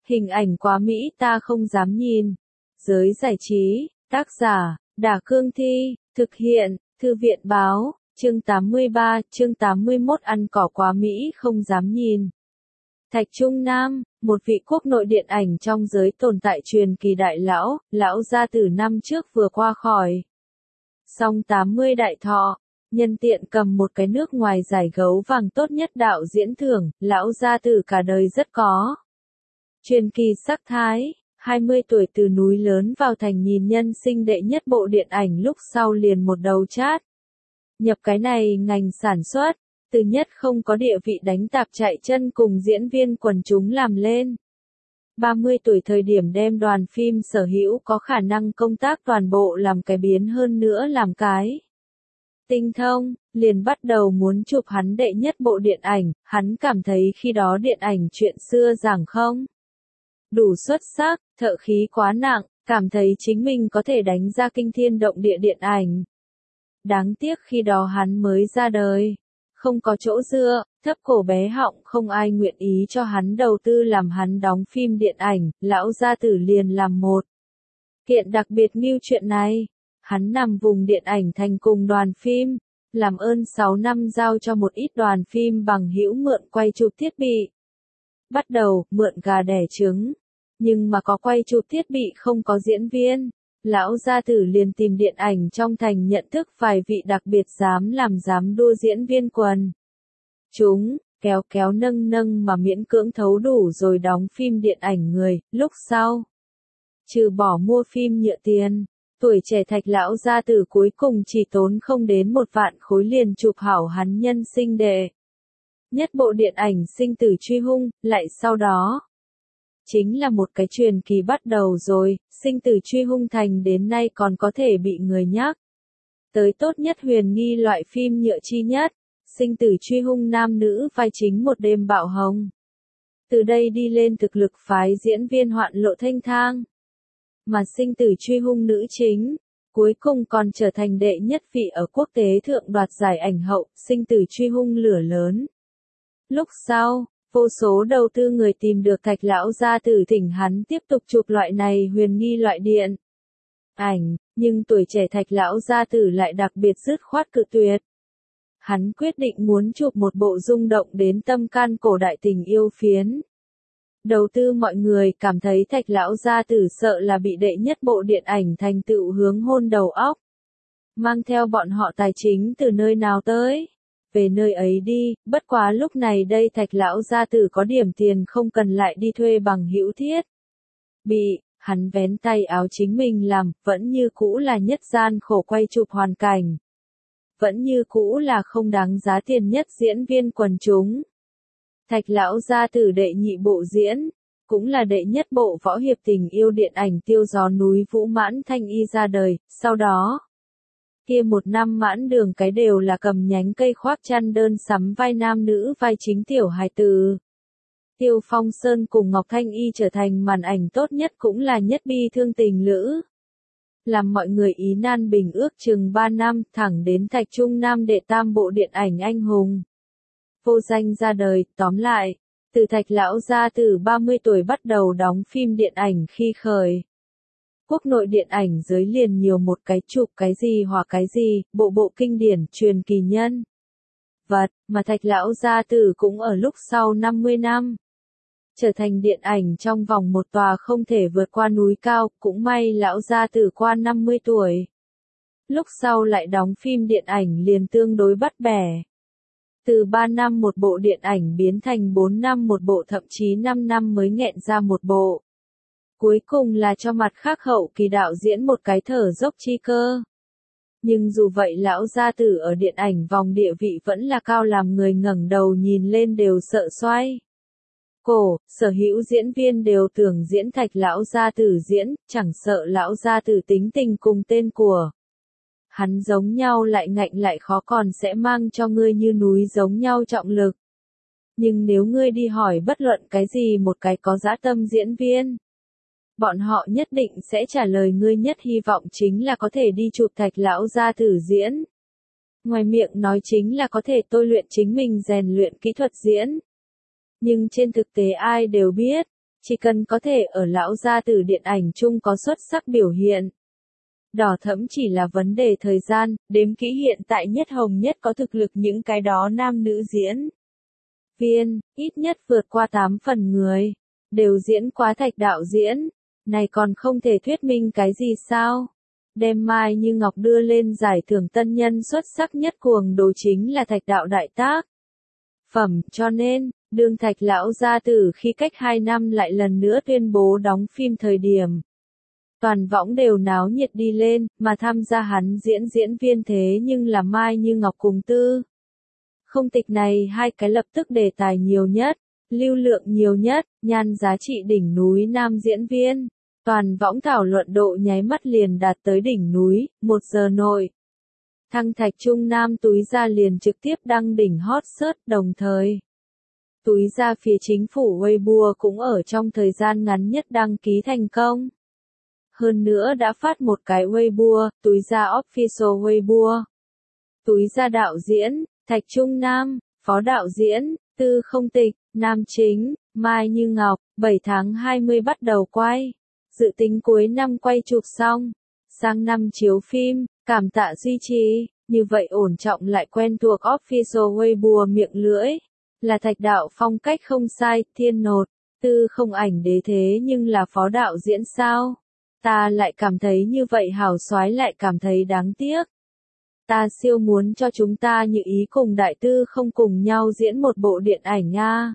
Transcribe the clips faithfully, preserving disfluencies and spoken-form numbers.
Hình ảnh quá mỹ ta không dám nhìn. Giới giải trí, tác giả, Đả Cương Thi, thực hiện, Thư viện Báo, chương tám mươi ba, chương tám mươi mốt ăn cỏ quá mỹ không dám nhìn. Thạch Trung Nam, một vị quốc nội điện ảnh trong giới tồn tại truyền kỳ đại lão, lão gia tử năm trước vừa qua khỏi. Song tám mươi đại thọ, nhân tiện cầm một cái nước ngoài giải gấu vàng tốt nhất đạo diễn thưởng, lão gia tử cả đời rất có. Truyền kỳ sắc thái, hai mươi tuổi từ núi lớn vào thành nhìn nhân sinh đệ nhất bộ điện ảnh lúc sau liền một đầu chát. Nhập cái này ngành sản xuất, từ nhất không có địa vị đánh tạp chạy chân cùng diễn viên quần chúng làm lên. ba mươi tuổi thời điểm đem đoàn phim sở hữu có khả năng công tác toàn bộ làm cái biến hơn nữa làm cái. Tinh thông, liền bắt đầu muốn chụp hắn đệ nhất bộ điện ảnh, hắn cảm thấy khi đó điện ảnh chuyện xưa giảng không đủ xuất sắc, thợ khí quá nặng, cảm thấy chính mình có thể đánh ra kinh thiên động địa điện ảnh. Đáng tiếc khi đó hắn mới ra đời, không có chỗ dựa, thấp cổ bé họng, không ai nguyện ý cho hắn đầu tư làm hắn đóng phim điện ảnh, lão gia tử liền làm một kiện đặc biệt như chuyện này. Hắn nằm vùng điện ảnh thành cùng đoàn phim, làm ơn sáu năm giao cho một ít đoàn phim bằng hữu mượn quay chụp thiết bị. Bắt đầu, mượn gà đẻ trứng. Nhưng mà có quay chụp thiết bị không có diễn viên, lão gia tử liền tìm điện ảnh trong thành nhận thức vài vị đặc biệt dám làm dám đua diễn viên quần. Chúng, kéo kéo nâng nâng mà miễn cưỡng thấu đủ rồi đóng phim điện ảnh người, lúc sau. Trừ bỏ mua phim nhựa tiền, tuổi trẻ Thạch lão gia tử cuối cùng chỉ tốn không đến một vạn khối liền chụp hảo hắn nhân sinh đệ nhất bộ điện ảnh Sinh tử truy hung, lại sau đó. Chính là một cái truyền kỳ bắt đầu rồi, Sinh tử truy hung thành đến nay còn có thể bị người nhắc tới tốt nhất huyền nghi loại phim nhựa chi nhất, Sinh tử truy hung nam nữ vai chính một đêm bạo hồng. Từ đây đi lên thực lực phái diễn viên hoạn lộ thanh thang. Mà Sinh tử truy hung nữ chính, cuối cùng còn trở thành đệ nhất vị ở quốc tế thượng đoạt giải ảnh hậu, Sinh tử truy hung lửa lớn. Lúc sau, vô số đầu tư người tìm được Thạch lão gia tử thỉnh hắn tiếp tục chụp loại này huyền nghi loại điện ảnh, nhưng tuổi trẻ Thạch lão gia tử lại đặc biệt dứt khoát cự tuyệt. Hắn quyết định muốn chụp một bộ rung động đến tâm can cổ đại tình yêu phiến. Đầu tư mọi người cảm thấy Thạch lão gia tử sợ là bị đệ nhất bộ điện ảnh thành tựu hướng hôn đầu óc. Mang theo bọn họ tài chính từ nơi nào tới? Về nơi ấy đi, bất quá lúc này đây Thạch lão gia tử có điểm tiền không cần lại đi thuê bằng hữu thiết. Bị, hắn vén tay áo chính mình làm, vẫn như cũ là nhất gian khổ quay chụp hoàn cảnh. Vẫn như cũ là không đáng giá tiền nhất diễn viên quần chúng. Thạch lão gia tử đệ nhị bộ diễn, cũng là đệ nhất bộ võ hiệp tình yêu điện ảnh Tiêu gió núi Vũ Mãn Thanh Y ra đời, sau đó. Kia một năm mãn đường cái đều là cầm nhánh cây khoác chăn đơn sắm vai nam nữ vai chính tiểu hài tử. Tiêu Phong Sơn cùng Ngọc Thanh Y trở thành màn ảnh tốt nhất cũng là nhất bi thương tình lữ. Làm mọi người ý nan bình ước chừng ba năm thẳng đến Thạch Trung Nam đệ tam bộ điện ảnh anh hùng. Vô danh ra đời, tóm lại, từ Thạch lão gia tử ba mươi tuổi bắt đầu đóng phim điện ảnh khi khởi. Quốc nội điện ảnh giới liền nhiều một cái chụp cái gì hoặc cái gì, bộ bộ kinh điển truyền kỳ nhân vật, mà Thạch lão gia tử cũng ở lúc sau năm mươi năm. Trở thành điện ảnh trong vòng một tòa không thể vượt qua núi cao, cũng may lão gia tử qua năm mươi tuổi. Lúc sau lại đóng phim điện ảnh liền tương đối bắt bẻ. Từ ba năm một bộ điện ảnh biến thành bốn năm một bộ thậm chí năm năm mới nghẹn ra một bộ. Cuối cùng là cho mặt khác hậu kỳ đạo diễn một cái thở dốc chi cơ. Nhưng dù vậy lão gia tử ở điện ảnh vòng địa vị vẫn là cao làm người ngẩng đầu nhìn lên đều sợ xoay. Cổ, sở hữu diễn viên đều tưởng diễn Thạch lão gia tử diễn, chẳng sợ lão gia tử tính tình cùng tên của. Hắn giống nhau lại ngạnh lại khó còn sẽ mang cho ngươi như núi giống nhau trọng lực. Nhưng nếu ngươi đi hỏi bất luận cái gì một cái có dã tâm diễn viên, bọn họ nhất định sẽ trả lời ngươi nhất hy vọng chính là có thể đi chụp Thạch lão gia tử diễn. Ngoài miệng nói chính là có thể tôi luyện chính mình rèn luyện kỹ thuật diễn. Nhưng trên thực tế ai đều biết, chỉ cần có thể ở lão gia tử điện ảnh chung có xuất sắc biểu hiện. Đỏ thẫm chỉ là vấn đề thời gian, đếm kỹ hiện tại nhất hồng nhất có thực lực những cái đó nam nữ diễn viên, ít nhất vượt qua tám phần người, đều diễn quá Thạch đạo diễn, này còn không thể thuyết minh cái gì sao? Đem Mai Như Ngọc đưa lên giải thưởng tân nhân xuất sắc nhất cuồng đồ chính là Thạch đạo đại tác phẩm, cho nên, đương Thạch lão gia tử khi cách hai năm lại lần nữa tuyên bố đóng phim thời điểm. Toàn võng đều náo nhiệt đi lên, mà tham gia hắn diễn diễn viên thế nhưng là Mai Như Ngọc cùng Tư. Không Tịch này hai cái lập tức đề tài nhiều nhất, lưu lượng nhiều nhất, nhan giá trị đỉnh núi nam diễn viên. Toàn võng thảo luận độ nháy mắt liền đạt tới đỉnh núi, một giờ nội. Thăng Thạch Trung Nam túi ra liền trực tiếp đăng đỉnh hot search đồng thời. Túi ra phía chính phủ Weibo cũng ở trong thời gian ngắn nhất đăng ký thành công. Hơn nữa đã phát một cái Weibo, túi ra official Weibo. Túi ra đạo diễn, Thạch Trung Nam, phó đạo diễn, Tư Không Tịch, nam chính, Mai Như Ngọc, bảy tháng hai mươi bắt đầu quay. Dự tính cuối năm quay chụp xong, sang năm chiếu phim, cảm tạ duy trì, như vậy ổn trọng lại quen thuộc official Weibo miệng lưỡi, là Thạch đạo phong cách không sai, thiên nột, Tư Không ảnh đế thế nhưng là phó đạo diễn sao? Ta lại cảm thấy như vậy hào soái lại cảm thấy đáng tiếc. Ta siêu muốn cho chúng ta Như Ý cùng Đại Tư Không cùng nhau diễn một bộ điện ảnh Nga.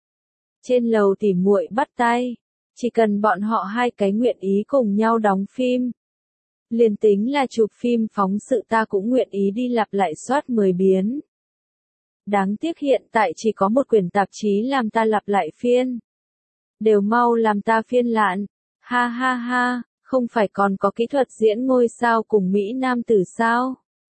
Trên lầu tỉ muội bắt tay. Chỉ cần bọn họ hai cái nguyện ý cùng nhau đóng phim. Liền tính là chụp phim phóng sự ta cũng nguyện ý đi lặp lại soát mười biến. Đáng tiếc hiện tại chỉ có một quyển tạp chí làm ta lặp lại phiên. Đều mau làm ta phiên lạn. Ha ha ha, không phải còn có kỹ thuật diễn ngôi sao cùng Mỹ Nam tử sao?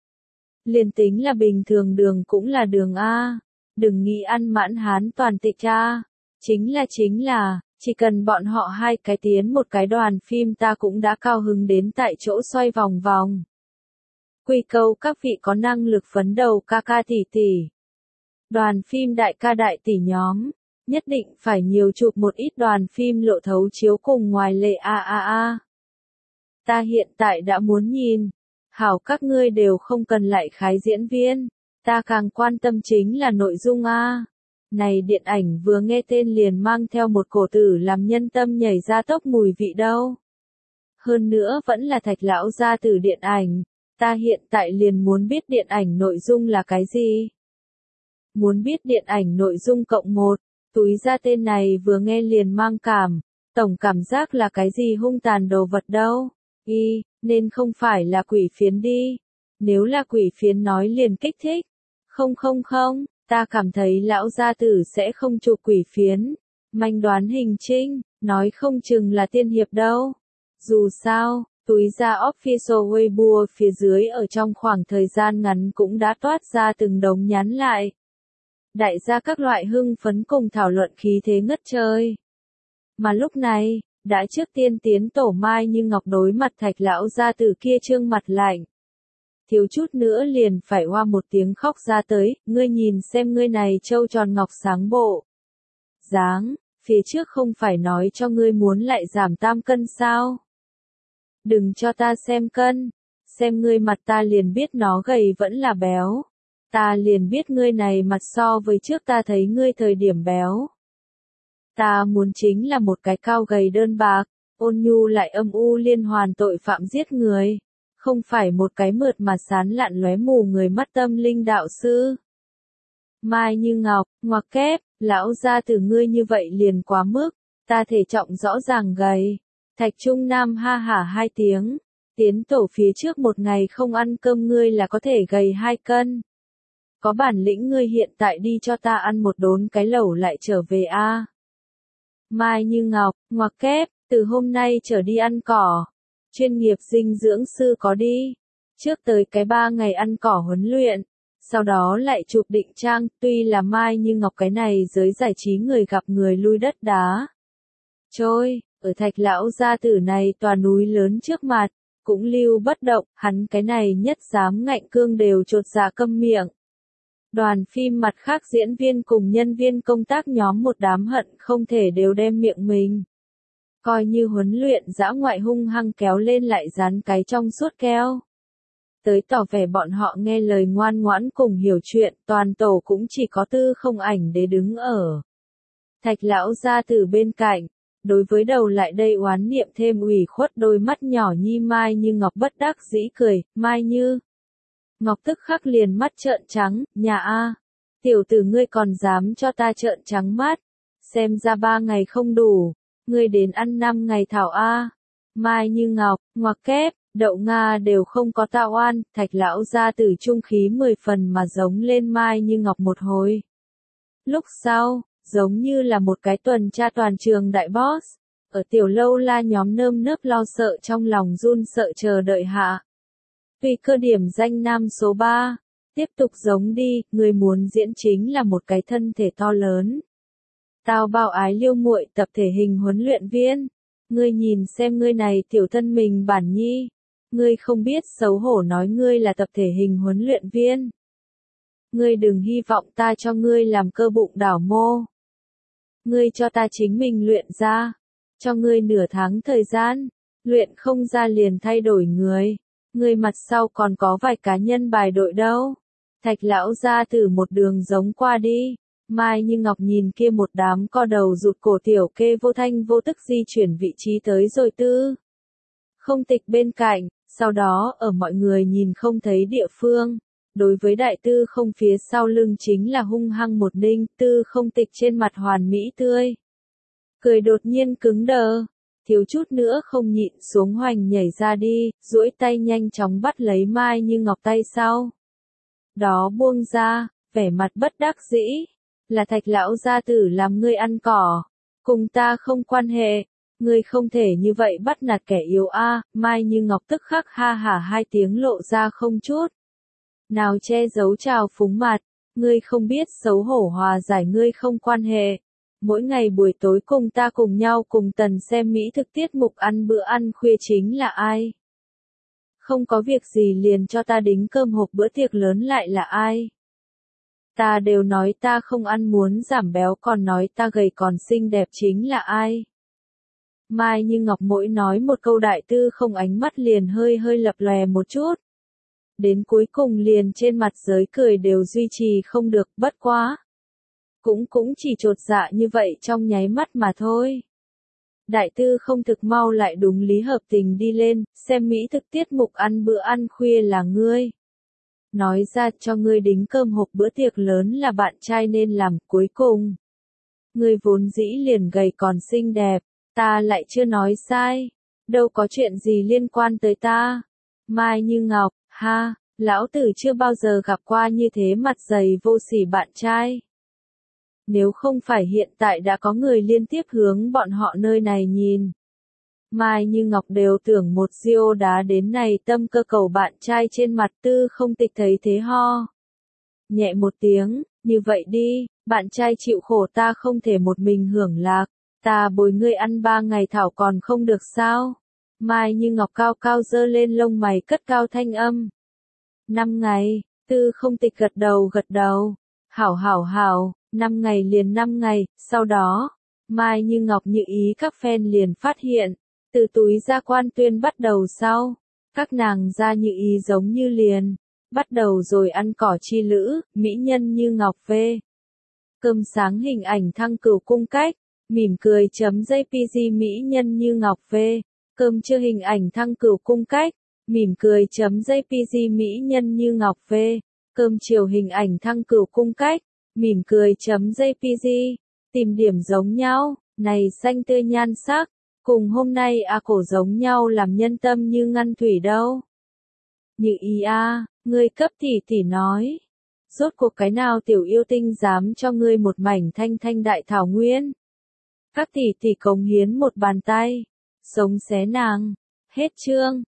Liền tính là bình thường đường cũng là đường A. Đừng nghĩ ăn mãn hán toàn tịch A. Chính là chính là. Chỉ cần bọn họ hai cái tiến một cái đoàn phim ta cũng đã cao hứng đến tại chỗ xoay vòng vòng. Quy câu các vị có năng lực phấn đầu ca ca tỷ tỷ. Đoàn phim đại ca đại tỷ nhóm, nhất định phải nhiều chụp một ít đoàn phim lộ thấu chiếu cùng ngoài lệ a a a. Ta hiện tại đã muốn nhìn. Hảo các ngươi đều không cần lại khái diễn viên. Ta càng quan tâm chính là nội dung a. Này điện ảnh vừa nghe tên liền mang theo một cổ tử làm nhân tâm nhảy ra tốc mùi vị đâu. Hơn nữa vẫn là Thạch lão gia tử điện ảnh, ta hiện tại liền muốn biết điện ảnh nội dung là cái gì. Muốn biết điện ảnh nội dung cộng một, túi ra tên này vừa nghe liền mang cảm, tổng cảm giác là cái gì hung tàn đồ vật đâu. Y, nên không phải là quỷ phiến đi. Nếu là quỷ phiến nói liền kích thích. Không không không. Ta cảm thấy lão gia tử sẽ không chụp quỷ phiến. Manh đoán hình trinh, nói không chừng là tiên hiệp đâu. Dù sao, túi ra official Weibo phía dưới ở trong khoảng thời gian ngắn cũng đã toát ra từng đống nhắn lại. Đại gia các loại hưng phấn cùng thảo luận khí thế ngất trời. Mà lúc này, đã trước tiên tiến tổ Mai Như Ngọc đối mặt Thạch lão gia tử kia trương mặt lạnh. Thiếu chút nữa liền phải hoa một tiếng khóc ra tới, ngươi nhìn xem ngươi này trâu tròn ngọc sáng bộ. Dáng, phía trước không phải nói cho ngươi muốn lại giảm tam cân sao? Đừng cho ta xem cân, xem ngươi mặt ta liền biết nó gầy vẫn là béo. Ta liền biết ngươi này mặt so với trước ta thấy ngươi thời điểm béo. Ta muốn chính là một cái cao gầy đơn bạc, ôn nhu lại âm u liên hoàn tội phạm giết người. Không phải một cái mượt mà sán lạn lóe mù người mắt tâm linh đạo sư. Mai Như Ngọc, ngoặc kép, lão gia tử ngươi như vậy liền quá mức, ta thể trọng rõ ràng gầy. Thạch Trung Nam ha hả hai tiếng, tiến tổ phía trước một ngày không ăn cơm ngươi là có thể gầy hai cân. Có bản lĩnh ngươi hiện tại đi cho ta ăn một đốn cái lẩu lại trở về a. Mai Như Ngọc, ngoặc kép, từ hôm nay trở đi ăn cỏ. Chuyên nghiệp dinh dưỡng sư có đi. Trước tới cái ba ngày ăn cỏ huấn luyện. Sau đó lại chụp định trang, tuy là Mai Như Ngọc cái này giới giải trí người gặp người lui đất đá. Trôi, ở Thạch lão gia tử này tòa núi lớn trước mặt, cũng lưu bất động, hắn cái này nhất dám ngạnh cương đều chột dạ câm miệng. Đoàn phim mặt khác diễn viên cùng nhân viên công tác nhóm một đám hận không thể đều đem miệng mình. Coi như huấn luyện dã ngoại hung hăng kéo lên lại dán cái trong suốt keo. Tới tỏ vẻ bọn họ nghe lời ngoan ngoãn cùng hiểu chuyện, toàn tổ cũng chỉ có Tư Không Ảnh để đứng ở. Thạch lão ra từ bên cạnh, đối với đầu lại đây oán niệm thêm ủy khuất đôi mắt nhỏ nhi Mai Như Ngọc bất đắc dĩ cười, Mai Như Ngọc tức khắc liền mắt trợn trắng, nhà a, tiểu tử ngươi còn dám cho ta trợn trắng mắt, xem ra ba ngày không đủ, ngươi đến ăn năm ngày thảo a. Mai Như Ngọc, ngoặc kép, đậu Nga đều không có ta oan, Thạch lão ra từ trung khí mười phần mà giống lên Mai Như Ngọc một hồi. Lúc sau, giống như là một cái tuần tra toàn trường đại boss, ở tiểu lâu la nhóm nơm nớp lo sợ trong lòng run sợ chờ đợi hạ. Tùy cơ điểm danh nam số ba, tiếp tục giống đi, người muốn diễn chính là một cái thân thể to lớn. Tao bao ái liêu muội tập thể hình huấn luyện viên, ngươi nhìn xem ngươi này tiểu thân mình bản nhi, ngươi không biết xấu hổ nói ngươi là tập thể hình huấn luyện viên. Ngươi đừng hy vọng ta cho ngươi làm cơ bụng đảo mô. Ngươi cho ta chính mình luyện ra, cho ngươi nửa tháng thời gian, luyện không ra liền thay đổi người. Ngươi mặt sau còn có vài cá nhân bài đội đâu. Thạch lão ra từ một đường giống qua đi. Mai Như Ngọc nhìn kia một đám co đầu rụt cổ tiểu kê vô thanh vô tức di chuyển vị trí tới rồi Tư Không Tịch bên cạnh, sau đó ở mọi người nhìn không thấy địa phương. Đối với đại Tư Không phía sau lưng chính là hung hăng một ninh, Tư Không Tịch trên mặt hoàn mỹ tươi. Cười đột nhiên cứng đờ. Thiếu chút nữa không nhịn xuống hoành nhảy ra đi, duỗi tay nhanh chóng bắt lấy Mai Như Ngọc tay sau. Đó buông ra, vẻ mặt bất đắc dĩ, là Thạch lão gia tử làm ngươi ăn cỏ, cùng ta không quan hệ, ngươi không thể như vậy bắt nạt kẻ yếu a. Mai Như Ngọc tức khắc ha hả hai tiếng lộ ra không chút nào che giấu trào phúng mặt, ngươi không biết xấu hổ hòa giải ngươi không quan hệ. Mỗi ngày buổi tối cùng ta cùng nhau cùng tần xem mỹ thực tiết mục ăn bữa ăn khuya chính là ai? Không có việc gì liền cho ta đính cơm hộp bữa tiệc lớn lại là ai? Ta đều nói ta không ăn muốn giảm béo còn nói ta gầy còn xinh đẹp chính là ai? Mai Như Ngọc mỗi nói một câu đại Tư Không ánh mắt liền hơi hơi lập lòe một chút. Đến cuối cùng liền trên mặt giới cười đều duy trì không được, bất quá. Cũng cũng chỉ chột dạ như vậy trong nháy mắt mà thôi. Đại Tư Không thực mau lại đúng lý hợp tình đi lên, xem mỹ thực tiết mục ăn bữa ăn khuya là ngươi. Nói ra cho ngươi đính cơm hộp bữa tiệc lớn là bạn trai nên làm, cuối cùng. Ngươi vốn dĩ liền gầy còn xinh đẹp, ta lại chưa nói sai, đâu có chuyện gì liên quan tới ta. Mai Như Ngọc, ha, lão tử chưa bao giờ gặp qua như thế mặt dày vô sỉ bạn trai. Nếu không phải hiện tại đã có người liên tiếp hướng bọn họ nơi này nhìn. Mai Như Ngọc đều tưởng một diêu đá đến này tâm cơ cầu bạn trai trên mặt Tư Không Tịch thấy thế ho. Nhẹ một tiếng, như vậy đi, bạn trai chịu khổ ta không thể một mình hưởng lạc, ta bồi ngươi ăn ba ngày thảo còn không được sao. Mai Như Ngọc cao cao dơ lên lông mày cất cao thanh âm. Năm ngày, Tư Không Tịch gật đầu gật đầu, hảo hảo hảo. Năm ngày liền năm ngày, sau đó, Mai Như Ngọc như ý các fan liền phát hiện, từ túi ra quan tuyên bắt đầu sau, các nàng ra như ý giống như liền, bắt đầu rồi ăn cỏ chi lữ, mỹ nhân như Ngọc về. Cơm sáng hình ảnh thăng cửu cung cách, mỉm cười chấm jpg mỹ nhân như Ngọc về. Cơm trưa hình ảnh thăng cửu cung cách, mỉm cười chấm jpg mỹ nhân như Ngọc về. Cơm chiều hình ảnh thăng cửu cung cách, mỉm cười chấm jpg, tìm điểm giống nhau, này xanh tươi nhan sắc, cùng hôm nay a cổ giống nhau làm nhân tâm như ngăn thủy đâu. Như ý a, ngươi cấp tỷ tỷ nói, rốt cuộc cái nào tiểu yêu tinh dám cho ngươi một mảnh thanh thanh đại thảo nguyên. Các tỷ tỷ cống hiến một bàn tay, sống xé nàng, hết chương.